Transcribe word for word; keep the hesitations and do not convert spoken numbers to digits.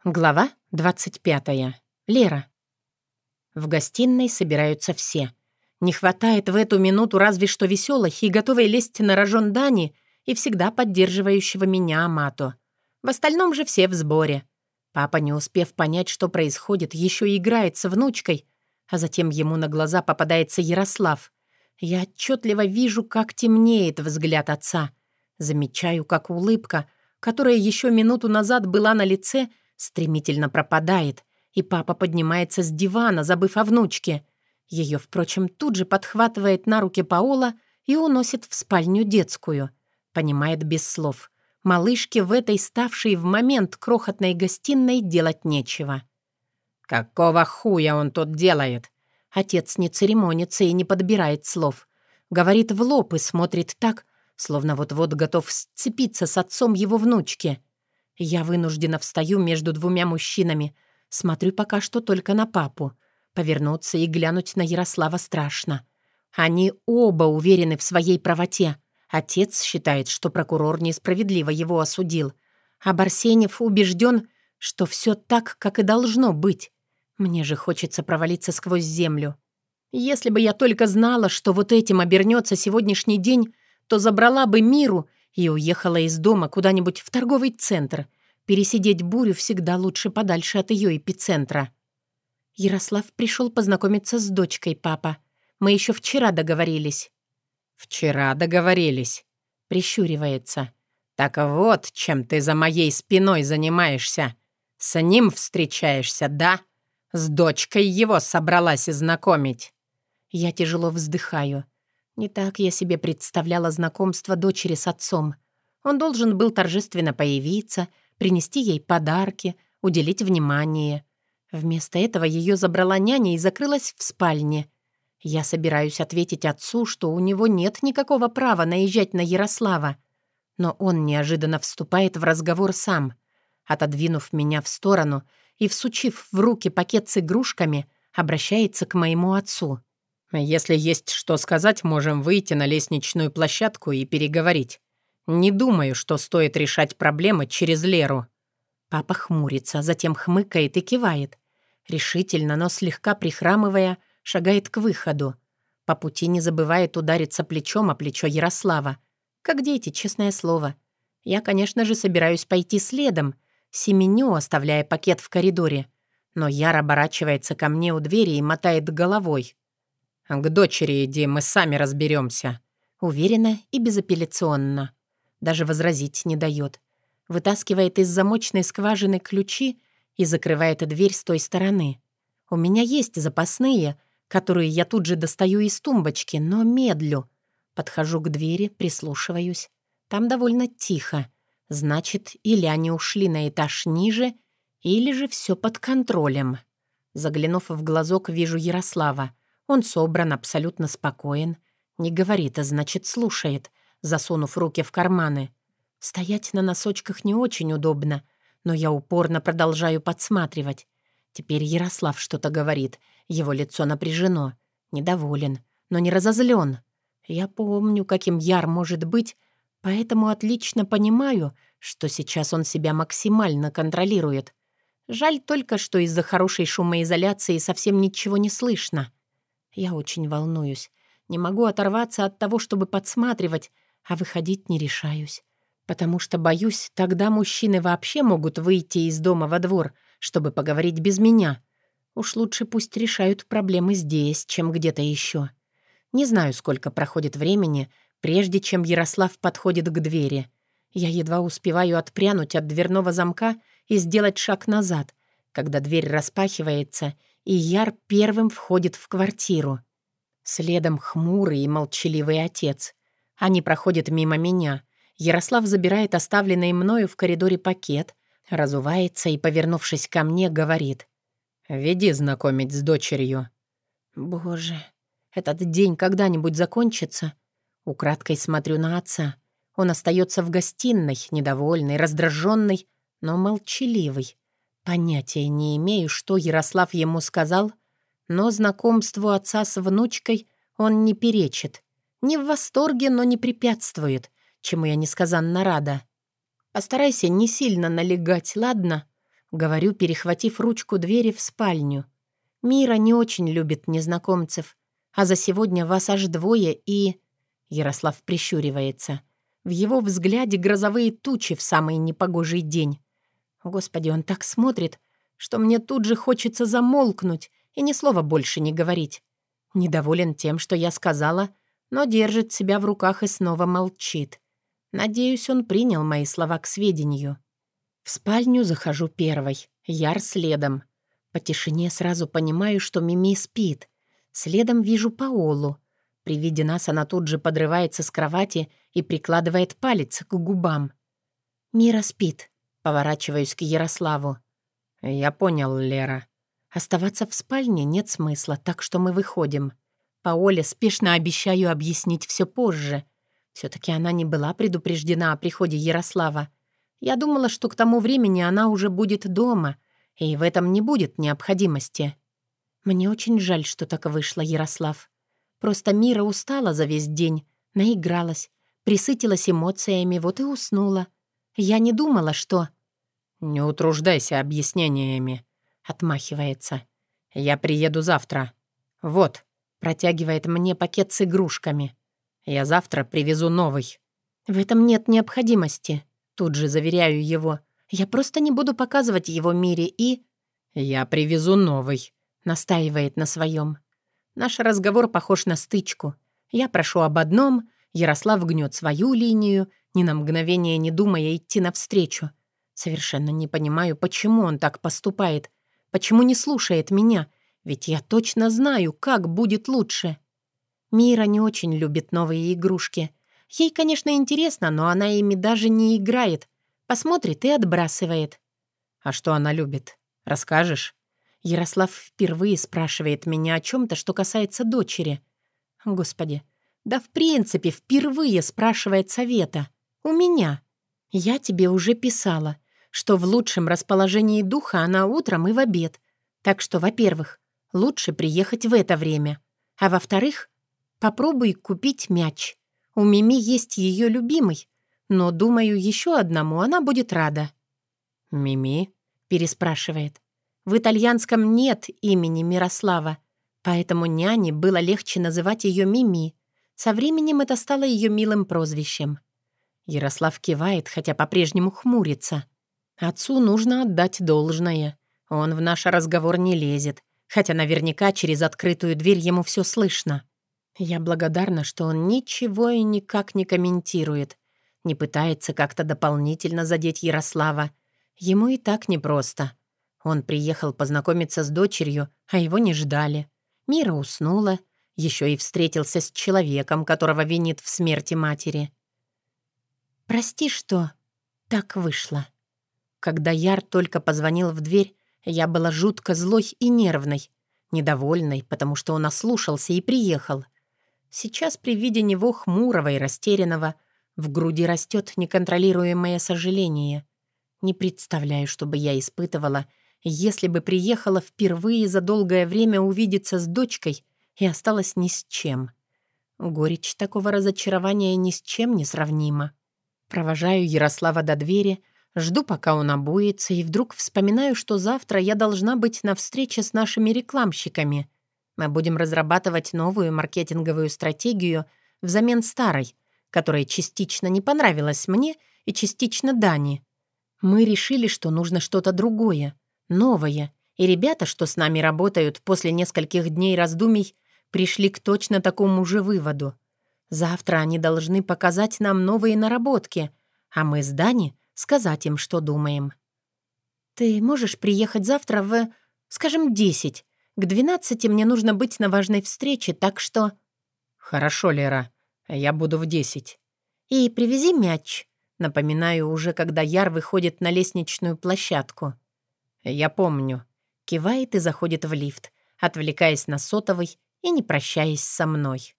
Глава двадцать пятая. Лера. В гостиной собираются все. Не хватает в эту минуту разве что веселой и готовой лезть на рожон Дани и всегда поддерживающего меня Амато. В остальном же все в сборе. Папа, не успев понять, что происходит, еще и играет с внучкой, а затем ему на глаза попадается Ярослав. Я отчетливо вижу, как темнеет взгляд отца. Замечаю, как улыбка, которая еще минуту назад была на лице, стремительно пропадает, и папа поднимается с дивана, забыв о внучке. Ее, впрочем, тут же подхватывает на руки Паола и уносит в спальню детскую. Понимает без слов. Малышке в этой ставшей в момент крохотной гостиной делать нечего. «Какого хуя он тут делает?» Отец не церемонится и не подбирает слов. Говорит в лоб и смотрит так, словно вот-вот готов сцепиться с отцом его внучки. Я вынуждена встаю между двумя мужчинами. Смотрю пока что только на папу. Повернуться и глянуть на Ярослава страшно. Они оба уверены в своей правоте. Отец считает, что прокурор несправедливо его осудил. А Барсенев убежден, что все так, как и должно быть. Мне же хочется провалиться сквозь землю. Если бы я только знала, что вот этим обернется сегодняшний день, то забрала бы Миру и уехала из дома куда-нибудь в торговый центр. Пересидеть бурю всегда лучше подальше от ее эпицентра. Ярослав пришел познакомиться с дочкой, папа. Мы еще вчера договорились. «Вчера договорились», — прищуривается. «Так вот, чем ты за моей спиной занимаешься. С ним встречаешься, да? С дочкой его собралась знакомить». Я тяжело вздыхаю. Не так я себе представляла знакомство дочери с отцом. Он должен был торжественно появиться, принести ей подарки, уделить внимание. Вместо этого ее забрала няня и закрылась в спальне. Я собираюсь ответить отцу, что у него нет никакого права наезжать на Ярослава. Но он неожиданно вступает в разговор сам. Отодвинув меня в сторону и всучив в руки пакет с игрушками, обращается к моему отцу. «Если есть что сказать, можем выйти на лестничную площадку и переговорить. Не думаю, что стоит решать проблемы через Леру». Папа хмурится, затем хмыкает и кивает. Решительно, но слегка прихрамывая, шагает к выходу. По пути не забывает удариться плечом о плечо Ярослава. Как дети, честное слово. Я, конечно же, собираюсь пойти следом, семеню, оставляя пакет в коридоре. Но Яр оборачивается ко мне у двери и мотает головой. «К дочери иди, мы сами разберемся». Уверенно и безапелляционно. Даже возразить не дает. Вытаскивает из замочной скважины ключи и закрывает дверь с той стороны. У меня есть запасные, которые я тут же достаю из тумбочки, но медлю. Подхожу к двери, прислушиваюсь. Там довольно тихо. Значит, или они ушли на этаж ниже, или же все под контролем. Заглянув в глазок, вижу Ярослава. Он собран, абсолютно спокоен. Не говорит, а значит, слушает, засунув руки в карманы. Стоять на носочках не очень удобно, но я упорно продолжаю подсматривать. Теперь Ярослав что-то говорит. Его лицо напряжено. Недоволен, но не разозлен. Я помню, каким Яр может быть, поэтому отлично понимаю, что сейчас он себя максимально контролирует. Жаль только, что из-за хорошей шумоизоляции совсем ничего не слышно. Я очень волнуюсь. Не могу оторваться от того, чтобы подсматривать, а выходить не решаюсь. Потому что, боюсь, тогда мужчины вообще могут выйти из дома во двор, чтобы поговорить без меня. Уж лучше пусть решают проблемы здесь, чем где-то еще. Не знаю, сколько проходит времени, прежде чем Ярослав подходит к двери. Я едва успеваю отпрянуть от дверного замка и сделать шаг назад, когда дверь распахивается, и Яр первым входит в квартиру. Следом хмурый и молчаливый отец. Они проходят мимо меня. Ярослав забирает оставленный мною в коридоре пакет, разувается и, повернувшись ко мне, говорит: «Веди знакомить с дочерью». Боже, этот день когда-нибудь закончится? Украдкой смотрю на отца. Он остается в гостиной, недовольный, раздраженный, но молчаливый. Понятия не имею, что Ярослав ему сказал, но знакомству отца с внучкой он не перечит. Не в восторге, но не препятствует, чему я несказанно рада. «Постарайся не сильно налегать, ладно?» Говорю, перехватив ручку двери в спальню. Мира не очень любит незнакомцев, а за сегодня вас аж двое и... Ярослав прищуривается. В его взгляде грозовые тучи в самый непогожий день. Господи, он так смотрит, что мне тут же хочется замолкнуть и ни слова больше не говорить. Недоволен тем, что я сказала, но держит себя в руках и снова молчит. Надеюсь, он принял мои слова к сведению. В спальню захожу первой, Яр следом. По тишине сразу понимаю, что Мими спит. Следом вижу Паолу. При виде нас она тут же подрывается с кровати и прикладывает палец к губам. «Мира спит», — поворачиваюсь к Ярославу. «Я понял, Лера». Оставаться в спальне нет смысла, так что мы выходим. Паоле спешно обещаю объяснить все позже. Все-таки она не была предупреждена о приходе Ярослава. Я думала, что к тому времени она уже будет дома, и в этом не будет необходимости. Мне очень жаль, что так вышло, Ярослав. Просто Мира устала за весь день, наигралась, присытилась эмоциями, вот и уснула. Я не думала, что... «Не утруждайся объяснениями», — отмахивается. «Я приеду завтра. Вот», — протягивает мне пакет с игрушками. «Я завтра привезу новый». «В этом нет необходимости», — тут же заверяю его. «Я просто не буду показывать его Мире и...» «Я привезу новый», — настаивает на своем. Наш разговор похож на стычку. Я прошу об одном, Ярослав гнет свою линию, ни на мгновение не думая идти навстречу. Совершенно не понимаю, почему он так поступает, почему не слушает меня, ведь я точно знаю, как будет лучше. Мира не очень любит новые игрушки. Ей, конечно, интересно, но она ими даже не играет. Посмотрит и отбрасывает. «А что она любит? Расскажешь?» Ярослав впервые спрашивает меня о чем-то, что касается дочери. Господи, да в принципе впервые спрашивает совета. У меня. Я тебе уже писала, что в лучшем расположении духа она утром и в обед. Так что, во-первых, лучше приехать в это время. А во-вторых, попробуй купить мяч. У Мими есть ее любимый, но, думаю, еще одному она будет рада. «Мими?» — переспрашивает. В итальянском нет имени Мирослава, поэтому няне было легче называть ее Мими. Со временем это стало ее милым прозвищем. Ярослав кивает, хотя по-прежнему хмурится. Отцу нужно отдать должное. Он в наш разговор не лезет, хотя наверняка через открытую дверь ему все слышно. Я благодарна, что он ничего и никак не комментирует, не пытается как-то дополнительно задеть Ярослава. Ему и так непросто. Он приехал познакомиться с дочерью, а его не ждали. Мира уснула, еще и встретился с человеком, которого винит в смерти матери. «Прости, что так вышло». Когда Яр только позвонил в дверь, я была жутко злой и нервной, недовольной, потому что он ослушался и приехал. Сейчас при виде него хмурого и растерянного в груди растет неконтролируемое сожаление. Не представляю, что бы я испытывала, если бы приехала впервые за долгое время увидеться с дочкой и осталась ни с чем. Горечь такого разочарования ни с чем не сравнима. Провожаю Ярослава до двери, жду, пока он обуется, и вдруг вспоминаю, что завтра я должна быть на встрече с нашими рекламщиками. Мы будем разрабатывать новую маркетинговую стратегию взамен старой, которая частично не понравилась мне и частично Дане. Мы решили, что нужно что-то другое, новое, и ребята, что с нами работают после нескольких дней раздумий, пришли к точно такому же выводу. Завтра они должны показать нам новые наработки, а мы с Дани сказать им, что думаем. «Ты можешь приехать завтра в, скажем, десять? К двенадцати мне нужно быть на важной встрече, так что...» «Хорошо, Лера, я буду в десять». «И привези мяч», — напоминаю уже, когда Яр выходит на лестничную площадку. «Я помню», — кивает и заходит в лифт, отвлекаясь на сотовый и не прощаясь со мной.